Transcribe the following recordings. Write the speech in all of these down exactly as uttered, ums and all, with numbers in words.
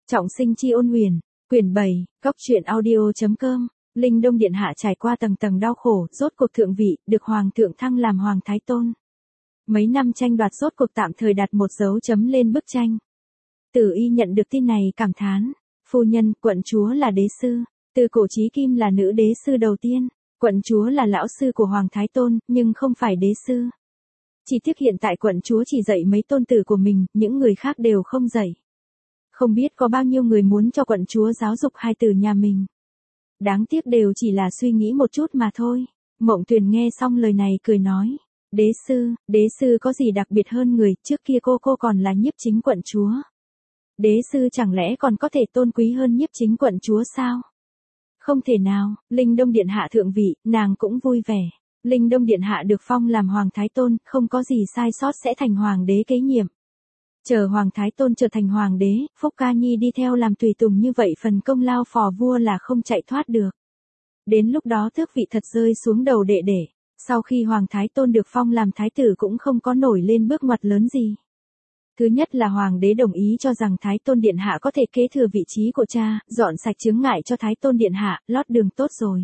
Trọng sinh chi ôn huyền, quyển bảy, góc truyện audio.com, Linh Đông Điện Hạ trải qua tầng tầng đau khổ, rốt cuộc thượng vị, được Hoàng thượng thăng làm Hoàng Thái Tôn. Mấy năm tranh đoạt rốt cuộc tạm thời đặt một dấu chấm lên bức tranh. Tử Y nhận được tin này cảm thán, phu nhân, quận chúa là đế sư, từ cổ chí kim là nữ đế sư đầu tiên, quận chúa là lão sư của Hoàng Thái Tôn, nhưng không phải đế sư. Chỉ tiếc hiện tại quận chúa chỉ dạy mấy tôn tử của mình, những người khác đều không dạy. Không biết có bao nhiêu người muốn cho quận chúa giáo dục hai từ nhà mình. Đáng tiếc đều chỉ là suy nghĩ một chút mà thôi. Mộng Tuyền nghe xong lời này cười nói. Đế sư, đế sư có gì đặc biệt hơn người, trước kia cô cô còn là nhiếp chính quận chúa. Đế sư chẳng lẽ còn có thể tôn quý hơn nhiếp chính quận chúa sao? Không thể nào, Linh Đông Điện Hạ thượng vị, nàng cũng vui vẻ. Linh Đông Điện Hạ được phong làm Hoàng Thái Tôn, không có gì sai sót sẽ thành Hoàng đế kế nhiệm. Chờ Hoàng Thái Tôn trở thành Hoàng đế, Phúc Ca Nhi đi theo làm tùy tùng như vậy phần công lao phò vua là không chạy thoát được. Đến lúc đó tước vị thật rơi xuống đầu đệ đệ. Sau khi Hoàng Thái Tôn được phong làm Thái tử cũng không có nổi lên bước ngoặt lớn gì. Thứ nhất là Hoàng đế đồng ý cho rằng Thái Tôn Điện Hạ có thể kế thừa vị trí của cha, dọn sạch chướng ngại cho Thái Tôn Điện Hạ, lót đường tốt rồi.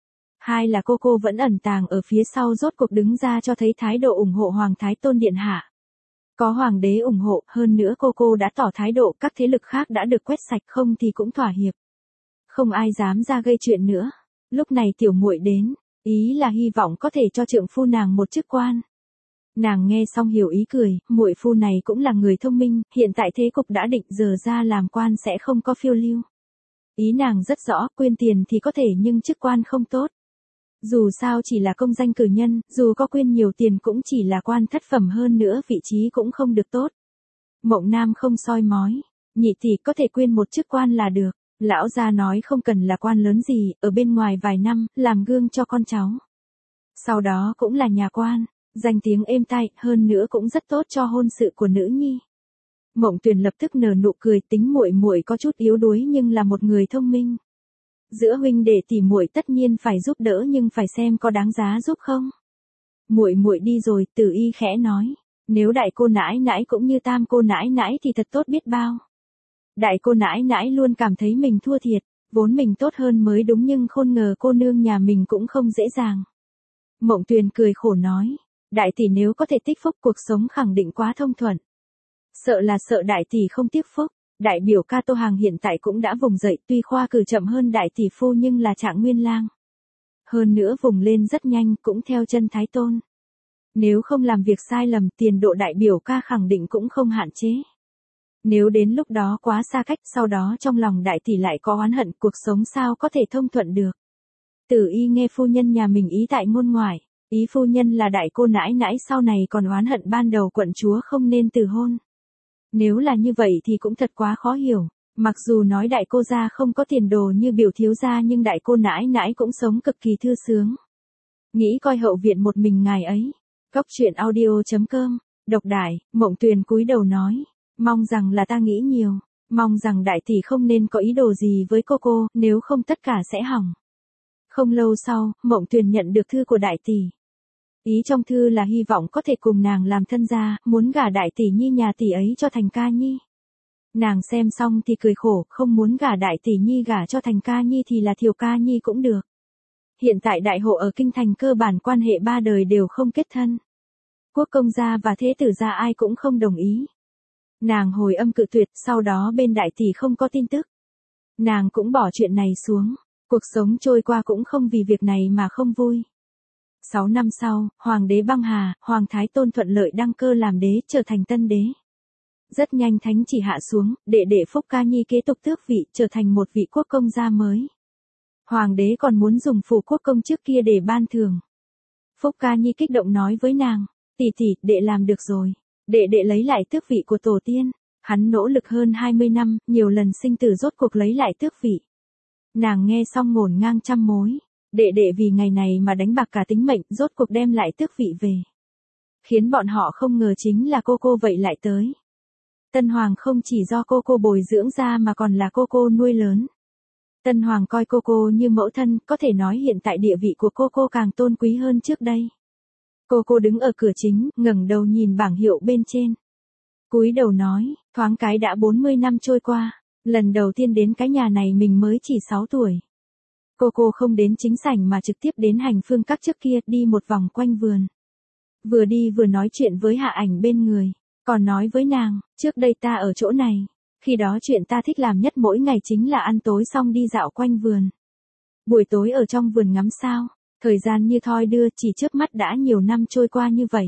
Hai là cô cô vẫn ẩn tàng ở phía sau rốt cuộc đứng ra cho thấy thái độ ủng hộ Hoàng Thái Tôn Điện Hạ. Có Hoàng đế ủng hộ, hơn nữa cô cô đã tỏ thái độ, các thế lực khác đã được quét sạch, không thì cũng thỏa hiệp. Không ai dám ra gây chuyện nữa. Lúc này tiểu muội đến, ý là hy vọng có thể cho trượng phu nàng một chức quan. Nàng nghe xong hiểu ý cười, muội phu này cũng là người thông minh, hiện tại thế cục đã định, giờ ra làm quan sẽ không có phiêu lưu. Ý nàng rất rõ, quyên tiền thì có thể nhưng chức quan không tốt. Dù sao chỉ là công danh cử nhân, dù có quyên nhiều tiền cũng chỉ là quan thất phẩm, hơn nữa vị trí cũng không được tốt. Mộng Nam không soi mói, nhị tỷ có thể quyên một chức quan là được. Lão gia nói không cần là quan lớn gì, ở bên ngoài vài năm, làm gương cho con cháu. Sau đó cũng là nhà quan, danh tiếng êm tai, hơn nữa cũng rất tốt cho hôn sự của nữ nhi. Mộng Tuyền lập tức nở nụ cười, tính muội muội có chút yếu đuối nhưng là một người thông minh. Giữa huynh đệ tỷ muội tất nhiên phải giúp đỡ nhưng phải xem có đáng giá giúp không. Muội muội đi rồi, Tử Y khẽ nói, nếu đại cô nãi nãi cũng như tam cô nãi nãi thì thật tốt biết bao. Đại cô nãi nãi luôn cảm thấy mình thua thiệt, vốn mình tốt hơn mới đúng nhưng khôn ngờ cô nương nhà mình cũng không dễ dàng. Mộng Tuyền cười khổ nói, đại tỷ nếu có thể tích phúc cuộc sống khẳng định quá thông thuận. Sợ là sợ đại tỷ không tiếc phúc. Đại biểu ca Tô Hàng hiện tại cũng đã vùng dậy, tuy khoa cử chậm hơn đại tỷ phu nhưng là Trạng Nguyên Lang. Hơn nữa vùng lên rất nhanh, cũng theo chân Thái Tôn. Nếu không làm việc sai lầm, tiền độ đại biểu ca khẳng định cũng không hạn chế. Nếu đến lúc đó quá xa cách, sau đó trong lòng đại tỷ lại có oán hận, cuộc sống sao có thể thông thuận được. Tử Y nghe phu nhân nhà mình ý tại ngôn ngoại, ý phu nhân là đại cô nãi nãi sau này còn oán hận ban đầu quận chúa không nên từ hôn. Nếu là như vậy thì cũng thật quá khó hiểu, mặc dù nói đại cô gia không có tiền đồ như biểu thiếu gia nhưng đại cô nãi nãi cũng sống cực kỳ thư sướng. Nghĩ coi hậu viện một mình ngài ấy. Góc truyện audio.com, độc đại, Mộng Tuyền cúi đầu nói, mong rằng là ta nghĩ nhiều, mong rằng đại tỷ không nên có ý đồ gì với cô cô, nếu không tất cả sẽ hỏng. Không lâu sau, Mộng Tuyền nhận được thư của đại tỷ. Ý trong thư là hy vọng có thể cùng nàng làm thân gia, muốn gả đại tỷ nhi nhà tỷ ấy cho Thành Ca Nhi. Nàng xem xong thì cười khổ, không muốn gả đại tỷ nhi gả cho Thành Ca Nhi thì là Thiều Ca Nhi cũng được. Hiện tại đại hộ ở kinh thành cơ bản quan hệ ba đời đều không kết thân. Quốc công gia và thế tử gia ai cũng không đồng ý. Nàng hồi âm cự tuyệt, sau đó bên đại tỷ không có tin tức. Nàng cũng bỏ chuyện này xuống, cuộc sống trôi qua cũng không vì việc này mà không vui. Sáu năm sau, Hoàng đế băng hà, Hoàng Thái Tôn thuận lợi đăng cơ làm đế, trở thành tân đế. Rất nhanh thánh chỉ hạ xuống, đệ đệ Phúc Ca Nhi kế tục tước vị, trở thành một vị quốc công gia mới. Hoàng đế còn muốn dùng phủ quốc công trước kia để ban thưởng. Phúc Ca Nhi kích động nói với nàng, tỷ tỷ, đệ làm được rồi. Đệ đệ lấy lại tước vị của tổ tiên. Hắn nỗ lực hơn hai mươi năm, nhiều lần sinh tử rốt cuộc lấy lại tước vị. Nàng nghe xong ngổn ngang trăm mối. Đệ đệ vì ngày này mà đánh bạc cả tính mệnh, rốt cuộc đem lại tước vị về. Khiến bọn họ không ngờ chính là cô cô vậy lại tới. Tân Hoàng không chỉ do cô cô bồi dưỡng ra mà còn là cô cô nuôi lớn. Tân Hoàng coi cô cô như mẫu thân, có thể nói hiện tại địa vị của cô cô càng tôn quý hơn trước đây. Cô cô đứng ở cửa chính, ngẩng đầu nhìn bảng hiệu bên trên. Cúi đầu nói, thoáng cái đã bốn mươi năm trôi qua. Lần đầu tiên đến cái nhà này mình mới chỉ sáu tuổi. Cô cô không đến chính sảnh mà trực tiếp đến hành phương các trước kia, đi một vòng quanh vườn. Vừa đi vừa nói chuyện với Hạ Ảnh bên người, còn nói với nàng, trước đây ta ở chỗ này, khi đó chuyện ta thích làm nhất mỗi ngày chính là ăn tối xong đi dạo quanh vườn. Buổi tối ở trong vườn ngắm sao, thời gian như thoi đưa, chỉ chớp mắt đã nhiều năm trôi qua như vậy.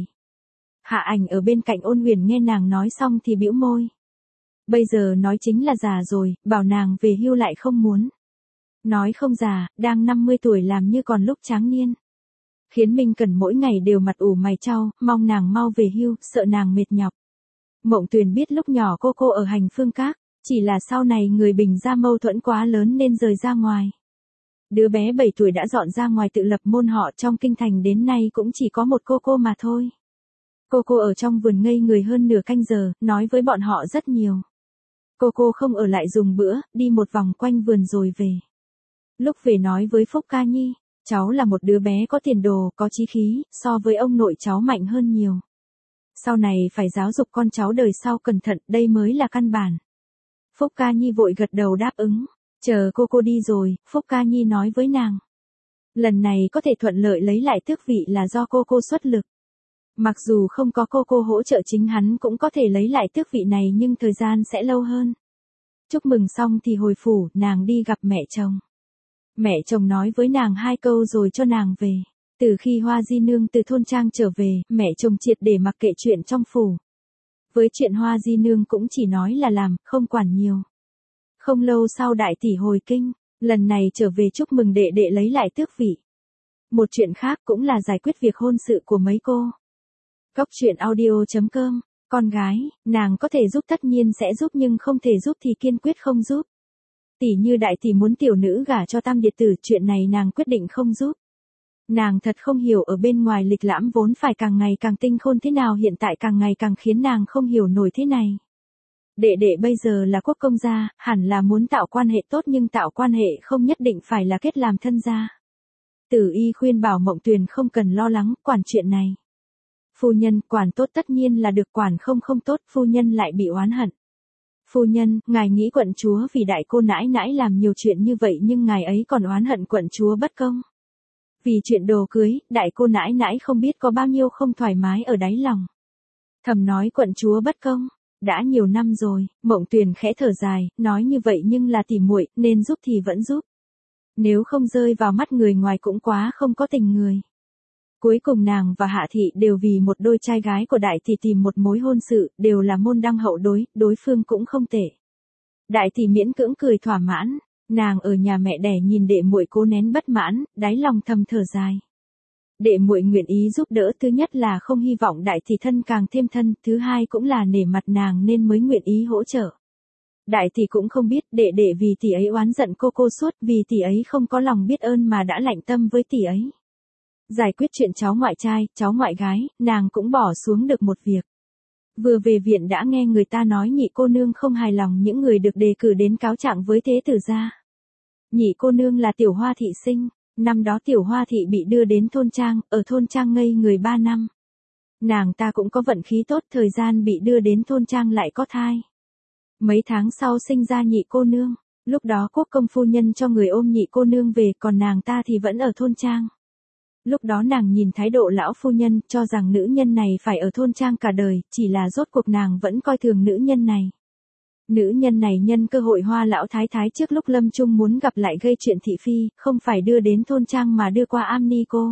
Hạ Ảnh ở bên cạnh Ôn Huyền nghe nàng nói xong thì bĩu môi. Bây giờ nói chính là già rồi, bảo nàng về hưu lại không muốn. Nói không già, đang năm mươi tuổi làm như còn lúc tráng niên. Khiến Minh Cẩn mỗi ngày đều mặt ủ mày chau, mong nàng mau về hưu, sợ nàng mệt nhọc. Mộng Tuyền biết lúc nhỏ cô cô ở hành phương các, chỉ là sau này người Bình gia mâu thuẫn quá lớn nên rời ra ngoài. Đứa bé bảy tuổi đã dọn ra ngoài tự lập môn họ, trong kinh thành đến nay cũng chỉ có một cô cô mà thôi. Cô cô ở trong vườn ngây người hơn nửa canh giờ, nói với bọn họ rất nhiều. Cô cô không ở lại dùng bữa, đi một vòng quanh vườn rồi về. Lúc về nói với Phúc Ca Nhi, cháu là một đứa bé có tiền đồ, có chí khí, so với ông nội cháu mạnh hơn nhiều. Sau này phải giáo dục con cháu đời sau cẩn thận, đây mới là căn bản. Phúc Ca Nhi vội gật đầu đáp ứng. Chờ cô cô đi rồi, Phúc Ca Nhi nói với nàng. Lần này có thể thuận lợi lấy lại tước vị là do cô cô xuất lực. Mặc dù không có cô cô hỗ trợ chính hắn cũng có thể lấy lại tước vị này nhưng thời gian sẽ lâu hơn. Chúc mừng xong thì hồi phủ, nàng đi gặp mẹ chồng. Mẹ chồng nói với nàng hai câu rồi cho nàng về. Từ khi Hoa Di Nương từ thôn trang trở về, mẹ chồng triệt để mặc kệ chuyện trong phủ. Với chuyện Hoa Di Nương cũng chỉ nói là làm, không quản nhiều. Không lâu sau đại tỷ hồi kinh, lần này trở về chúc mừng đệ đệ lấy lại tước vị. Một chuyện khác cũng là giải quyết việc hôn sự của mấy cô. Góc truyện audio chấm com, con gái, nàng có thể giúp tất nhiên sẽ giúp nhưng không thể giúp thì kiên quyết không giúp. Tỷ như đại tỷ muốn tiểu nữ gả cho Tam Điệt Tử, chuyện này nàng quyết định không giúp. Nàng thật không hiểu ở bên ngoài lịch lãm vốn phải càng ngày càng tinh khôn thế nào hiện tại càng ngày càng khiến nàng không hiểu nổi thế này. Đệ đệ bây giờ là quốc công gia, hẳn là muốn tạo quan hệ tốt nhưng tạo quan hệ không nhất định phải là kết làm thân gia. Tử Y khuyên bảo Mộng Tuyền không cần lo lắng, quản chuyện này. Phu nhân, quản tốt tất nhiên là được, quản không không tốt, phu nhân lại bị oán hận. Phu nhân, ngài nghĩ quận chúa vì đại cô nãi nãi làm nhiều chuyện như vậy nhưng ngài ấy còn oán hận quận chúa bất công. Vì chuyện đồ cưới, đại cô nãi nãi không biết có bao nhiêu không thoải mái ở đáy lòng. Thầm nói quận chúa bất công. Đã nhiều năm rồi, Mộng Tuyền khẽ thở dài, nói như vậy nhưng là tỉ muội, nên giúp thì vẫn giúp. Nếu không rơi vào mắt người ngoài cũng quá không có tình người. Cuối cùng nàng và Hạ Thị đều vì một đôi trai gái của đại tỷ tìm một mối hôn sự, đều là môn đăng hậu đối, đối phương cũng không tệ. Đại tỷ miễn cưỡng cười thỏa mãn, nàng ở nhà mẹ đẻ nhìn đệ muội cố nén bất mãn, đáy lòng thầm thở dài. Đệ muội nguyện ý giúp đỡ, thứ nhất là không hy vọng đại tỷ thân càng thêm thân, thứ hai cũng là nể mặt nàng nên mới nguyện ý hỗ trợ. Đại tỷ cũng không biết đệ đệ vì tỷ ấy oán giận cô cô suốt, vì tỷ ấy không có lòng biết ơn mà đã lạnh tâm với tỷ ấy. Giải quyết chuyện cháu ngoại trai, cháu ngoại gái, nàng cũng bỏ xuống được một việc. Vừa về viện đã nghe người ta nói nhị cô nương không hài lòng những người được đề cử đến cáo trạng với thế tử gia. Nhị cô nương là Tiểu Hoa Thị sinh. Năm đó Tiểu Hoa Thị bị đưa đến thôn trang, ở thôn trang ngây người ba năm. Nàng ta cũng có vận khí tốt, thời gian bị đưa đến thôn trang lại có thai. Mấy tháng sau sinh ra nhị cô nương, lúc đó quốc công phu nhân cho người ôm nhị cô nương về, còn nàng ta thì vẫn ở thôn trang. Lúc đó nàng nhìn thái độ lão phu nhân, cho rằng nữ nhân này phải ở thôn trang cả đời, chỉ là rốt cuộc nàng vẫn coi thường nữ nhân này. Nữ nhân này nhân cơ hội Hoa lão thái thái trước lúc lâm chung muốn gặp lại gây chuyện thị phi, không phải đưa đến thôn trang mà đưa qua am ni cô.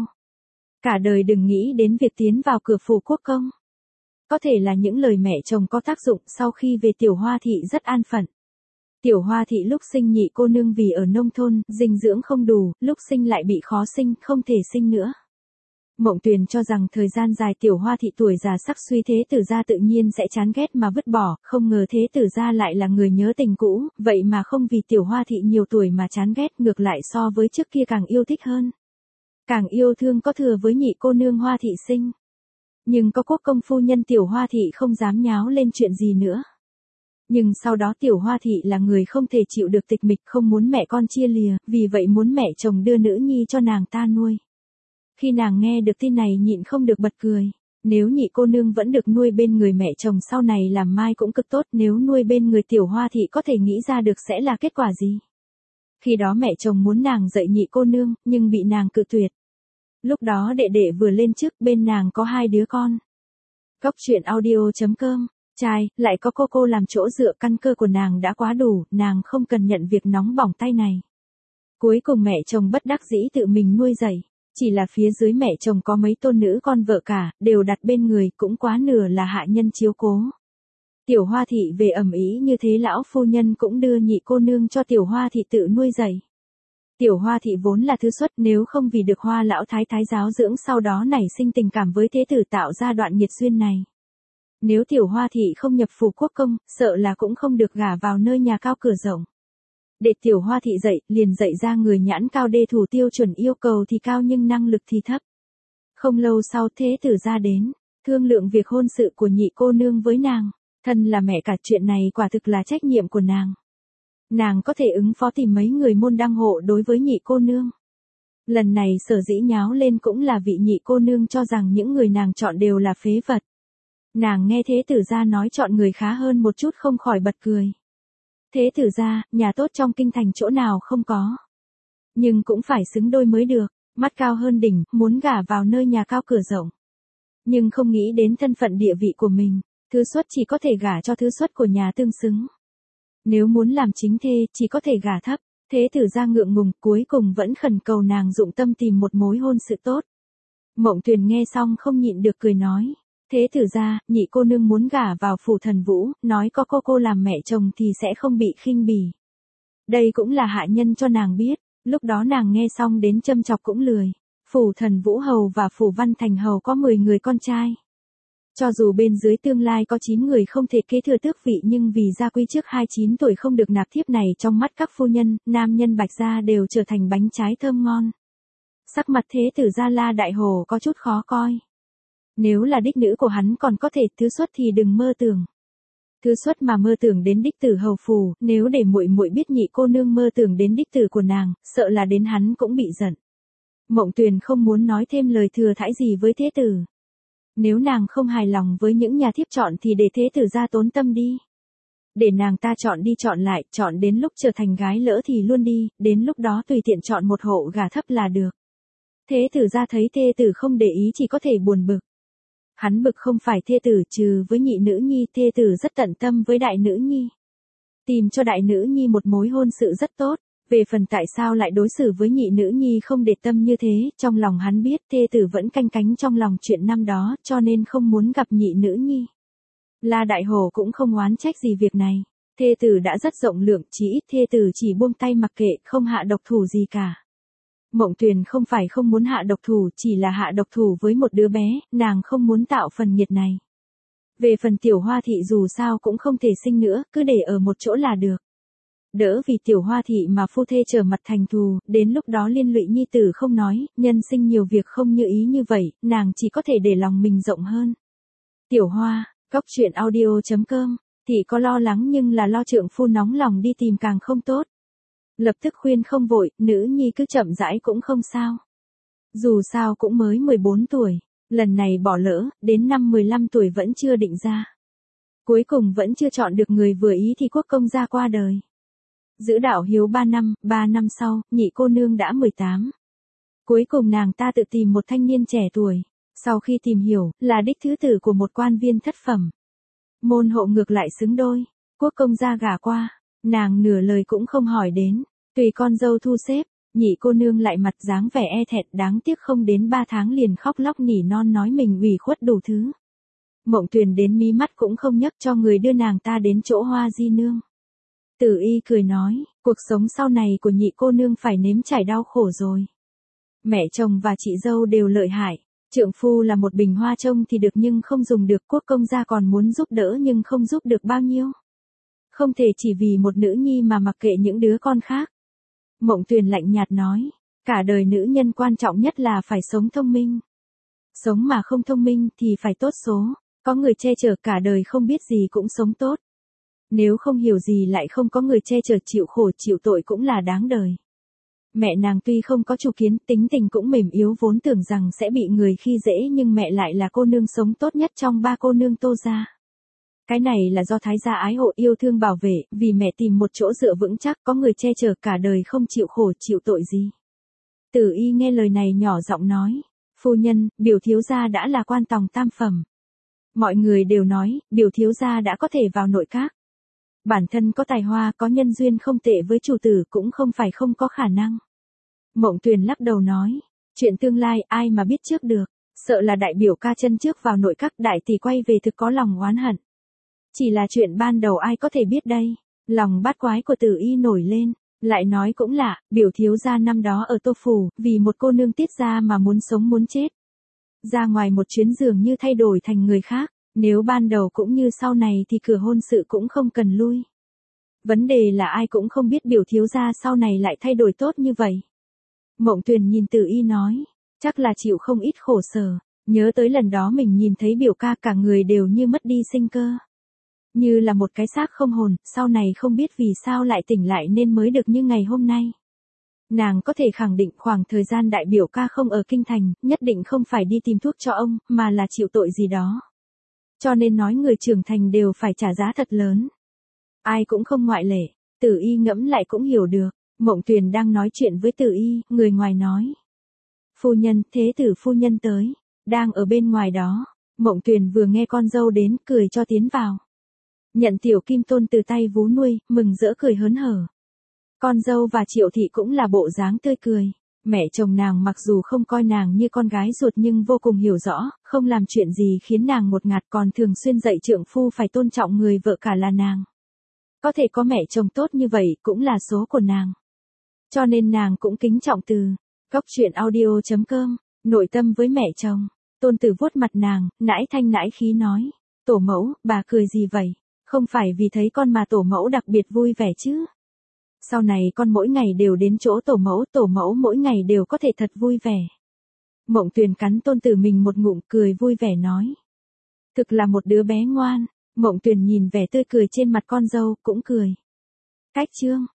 Cả đời đừng nghĩ đến việc tiến vào cửa phủ quốc công. Có thể là những lời mẹ chồng có tác dụng, sau khi về Tiểu Hoa Thị rất an phận. Tiểu Hoa Thị lúc sinh nhị cô nương vì ở nông thôn, dinh dưỡng không đủ, lúc sinh lại bị khó sinh, không thể sinh nữa. Mộng Tuyền cho rằng thời gian dài Tiểu Hoa Thị tuổi già sắc suy thế tử gia tự nhiên sẽ chán ghét mà vứt bỏ, không ngờ thế tử gia lại là người nhớ tình cũ, vậy mà không vì Tiểu Hoa Thị nhiều tuổi mà chán ghét, ngược lại so với trước kia càng yêu thích hơn. Càng yêu thương có thừa với nhị cô nương Hoa Thị sinh. Nhưng có quốc công phu nhân Tiểu Hoa Thị không dám nháo lên chuyện gì nữa. Nhưng sau đó Tiểu Hoa Thị là người không thể chịu được tịch mịch, không muốn mẹ con chia lìa, vì vậy muốn mẹ chồng đưa nữ nhi cho nàng ta nuôi. Khi nàng nghe được tin này nhịn không được bật cười. Nếu nhị cô nương vẫn được nuôi bên người mẹ chồng sau này làm mai cũng cực tốt, nếu nuôi bên người Tiểu Hoa Thị có thể nghĩ ra được sẽ là kết quả gì. Khi đó mẹ chồng muốn nàng dạy nhị cô nương, nhưng bị nàng cự tuyệt. Lúc đó đệ đệ vừa lên trước, bên nàng có hai đứa con. Cóc truyện audio chấm com, trai, lại có cô cô làm chỗ dựa, căn cơ của nàng đã quá đủ, nàng không cần nhận việc nóng bỏng tay này. Cuối cùng mẹ chồng bất đắc dĩ tự mình nuôi dạy. Chỉ là phía dưới mẹ chồng có mấy tôn nữ con vợ cả, đều đặt bên người, cũng quá nửa là hạ nhân chiếu cố. Tiểu Hoa Thị về ầm ĩ như thế, lão phu nhân cũng đưa nhị cô nương cho Tiểu Hoa Thị tự nuôi dạy. Tiểu Hoa Thị vốn là thứ xuất, nếu không vì được Hoa lão thái thái giáo dưỡng, sau đó nảy sinh tình cảm với thế tử tạo ra đoạn nghiệt duyên này. Nếu Tiểu Hoa Thị không nhập phủ quốc công, sợ là cũng không được gả vào nơi nhà cao cửa rộng. Để Tiểu Hoa Thị dạy, liền dạy ra người nhãn cao đê thủ, tiêu chuẩn yêu cầu thì cao nhưng năng lực thì thấp. Không lâu sau thế tử ra đến, thương lượng việc hôn sự của nhị cô nương với nàng. Thân là mẹ cả, chuyện này quả thực là trách nhiệm của nàng. Nàng có thể ứng phó tìm mấy người môn đăng hộ đối với nhị cô nương. Lần này sở dĩ nháo lên cũng là vị nhị cô nương cho rằng những người nàng chọn đều là phế vật. Nàng nghe thế tử ra nói chọn người khá hơn một chút không khỏi bật cười. Thế tử ra, nhà tốt trong kinh thành chỗ nào không có. Nhưng cũng phải xứng đôi mới được, mắt cao hơn đỉnh, muốn gả vào nơi nhà cao cửa rộng. Nhưng không nghĩ đến thân phận địa vị của mình, thứ xuất chỉ có thể gả cho thứ xuất của nhà tương xứng. Nếu muốn làm chính thê, chỉ có thể gả thấp. Thế tử ra ngượng ngùng, cuối cùng vẫn khẩn cầu nàng dụng tâm tìm một mối hôn sự tốt. Mộng Tuyền nghe xong không nhịn được cười nói. Thế tử ra, nhị cô nương muốn gả vào phủ Thần Vũ, nói có cô cô làm mẹ chồng thì sẽ không bị khinh bỉ. Đây cũng là hạ nhân cho nàng biết, lúc đó nàng nghe xong đến châm chọc cũng lười. Phủ Thần Vũ hầu và phủ Văn Thành hầu có mười người con trai. Cho dù bên dưới tương lai có chín người không thể kế thừa tước vị, nhưng vì gia quy trước hai mươi chín tuổi không được nạp thiếp này, trong mắt các phu nhân, nam nhân Bạch gia đều trở thành bánh trái thơm ngon. Sắc mặt thế tử gia La Đại Hồ có chút khó coi. Nếu là đích nữ của hắn còn có thể, thứ xuất thì đừng mơ tưởng. Thứ xuất mà mơ tưởng đến đích tử hầu phủ, nếu để muội muội biết nhị cô nương mơ tưởng đến đích tử của nàng, sợ là đến hắn cũng bị giận. Mộng Tuyền không muốn nói thêm lời thừa thãi gì với thế tử. Nếu nàng không hài lòng với những nhà thiếp chọn thì để thế tử ra tốn tâm đi. Để nàng ta chọn đi chọn lại, chọn đến lúc trở thành gái lỡ thì luôn đi, đến lúc đó tùy tiện chọn một hộ gả thấp là được. Thế tử ra thấy thê tử không để ý chỉ có thể buồn bực. Hắn bực không phải thê tử, trừ với nhị nữ nhi, thê tử rất tận tâm với đại nữ nhi. Tìm cho đại nữ nhi một mối hôn sự rất tốt. Về phần tại sao lại đối xử với nhị nữ nhi không để tâm như thế, trong lòng hắn biết thê tử vẫn canh cánh trong lòng chuyện năm đó, cho nên không muốn gặp nhị nữ nhi. La Đại Hồ cũng không oán trách gì việc này. Thê tử đã rất rộng lượng, chỉ ít thê tử chỉ buông tay mặc kệ, không hạ độc thủ gì cả. Mộng Tuyền không phải không muốn hạ độc thủ, chỉ là hạ độc thủ với một đứa bé, nàng không muốn tạo phần nghiệt này. Về phần Tiểu Hoa Thị dù sao cũng không thể sinh nữa, cứ để ở một chỗ là được. Đỡ vì Tiểu Hoa Thị mà phu thê trở mặt thành thù, đến lúc đó liên lụy nhi tử không nói, nhân sinh nhiều việc không như ý như vậy, nàng chỉ có thể để lòng mình rộng hơn. Tiểu Hoa, cóc truyện audio chấm com, Thị có lo lắng nhưng là lo trượng phu nóng lòng đi tìm càng không tốt. Lập tức khuyên không vội, nữ nhi cứ chậm rãi cũng không sao. Dù sao cũng mới mười bốn tuổi, lần này bỏ lỡ, đến năm mười lăm tuổi vẫn chưa định ra. Cuối cùng vẫn chưa chọn được người vừa ý thì quốc công gia qua đời. Giữ đạo hiếu ba năm, ba năm sau, nhị cô nương đã mười tám. Cuối cùng nàng ta tự tìm một thanh niên trẻ tuổi. Sau khi tìm hiểu, là đích thứ tử của một quan viên thất phẩm. Môn hộ ngược lại xứng đôi. Quốc công gia gả qua. Nàng nửa lời cũng không hỏi đến. Tùy con dâu thu xếp. Nhị cô nương lại mặt dáng vẻ e thẹn, đáng tiếc không đến ba tháng liền khóc lóc nỉ non nói mình ủy khuất đủ thứ. Mộng Tuyền đến mí mắt cũng không nhấc cho người đưa nàng ta đến chỗ Hoa Di nương. Tử Y cười nói, cuộc sống sau này của nhị cô nương phải nếm trải đau khổ rồi. Mẹ chồng và chị dâu đều lợi hại, trượng phu là một bình hoa trông thì được nhưng không dùng được, quốc công gia còn muốn giúp đỡ nhưng không giúp được bao nhiêu. Không thể chỉ vì một nữ nhi mà mặc kệ những đứa con khác. Mộng Tuyền lạnh nhạt nói, cả đời nữ nhân quan trọng nhất là phải sống thông minh. Sống mà không thông minh thì phải tốt số, có người che chở cả đời không biết gì cũng sống tốt. Nếu không hiểu gì lại không có người che chở, chịu khổ chịu tội cũng là đáng đời. Mẹ nàng tuy không có chủ kiến, tính tình cũng mềm yếu, vốn tưởng rằng sẽ bị người khi dễ, nhưng mẹ lại là cô nương sống tốt nhất trong ba cô nương Tô gia. Cái này là do Thái gia ái hộ yêu thương bảo vệ, vì mẹ tìm một chỗ dựa vững chắc, có người che chở cả đời không chịu khổ chịu tội gì. Tử Y nghe lời này nhỏ giọng nói, phu nhân, biểu thiếu gia đã là quan tòng tam phẩm. Mọi người đều nói, biểu thiếu gia đã có thể vào nội các. Bản thân có tài hoa, có nhân duyên không tệ với chủ tử cũng không phải không có khả năng. Mộng Tuyền lắc đầu nói, chuyện tương lai ai mà biết trước được, sợ là đại biểu ca chân trước vào nội các, đại tỷ quay về thực có lòng oán hận. Chỉ là chuyện ban đầu ai có thể biết đây. Lòng bát quái của Tử Y nổi lên, lại nói cũng lạ, biểu thiếu gia năm đó ở Tô Phủ, vì một cô nương Tiết gia mà muốn sống muốn chết. Ra ngoài một chuyến dường như thay đổi thành người khác, nếu ban đầu cũng như sau này thì cửa hôn sự cũng không cần lui. Vấn đề là ai cũng không biết biểu thiếu gia sau này lại thay đổi tốt như vậy. Mộng Tuyền nhìn Tử Y nói, chắc là chịu không ít khổ sở, nhớ tới lần đó mình nhìn thấy biểu ca cả người đều như mất đi sinh cơ. Như là một cái xác không hồn, sau này không biết vì sao lại tỉnh lại nên mới được như ngày hôm nay. Nàng có thể khẳng định khoảng thời gian đại biểu ca không ở kinh thành, nhất định không phải đi tìm thuốc cho ông, mà là chịu tội gì đó. Cho nên nói người trưởng thành đều phải trả giá thật lớn. Ai cũng không ngoại lệ, Tử Y ngẫm lại cũng hiểu được. Mộng Tuyền đang nói chuyện với Tử Y, người ngoài nói. Phu nhân, thế tử phu nhân tới, đang ở bên ngoài đó. Mộng Tuyền vừa nghe con dâu đến, cười cho tiến vào. Nhận tiểu kim tôn từ tay vú nuôi, mừng rỡ cười hớn hở. Con dâu và Triệu thị cũng là bộ dáng tươi cười. Mẹ chồng nàng mặc dù không coi nàng như con gái ruột nhưng vô cùng hiểu rõ, không làm chuyện gì khiến nàng ngột ngạt, còn thường xuyên dạy trượng phu phải tôn trọng người vợ cả là nàng. Có thể có mẹ chồng tốt như vậy cũng là số của nàng. Cho nên nàng cũng kính trọng từ. Góc truyện audio chấm com, nội tâm với mẹ chồng. Tôn tử vuốt mặt nàng, nãi thanh nãi khí nói. Tổ mẫu, bà cười gì vậy? Không phải vì thấy con mà tổ mẫu đặc biệt vui vẻ chứ? Sau này con mỗi ngày đều đến chỗ tổ mẫu, tổ mẫu mỗi ngày đều có thể thật vui vẻ. Mộng Tuyền cắn tôn tử mình một ngụm, cười vui vẻ nói. Thực là một đứa bé ngoan. Mộng Tuyền nhìn vẻ tươi cười trên mặt con dâu, cũng cười. Cách chương.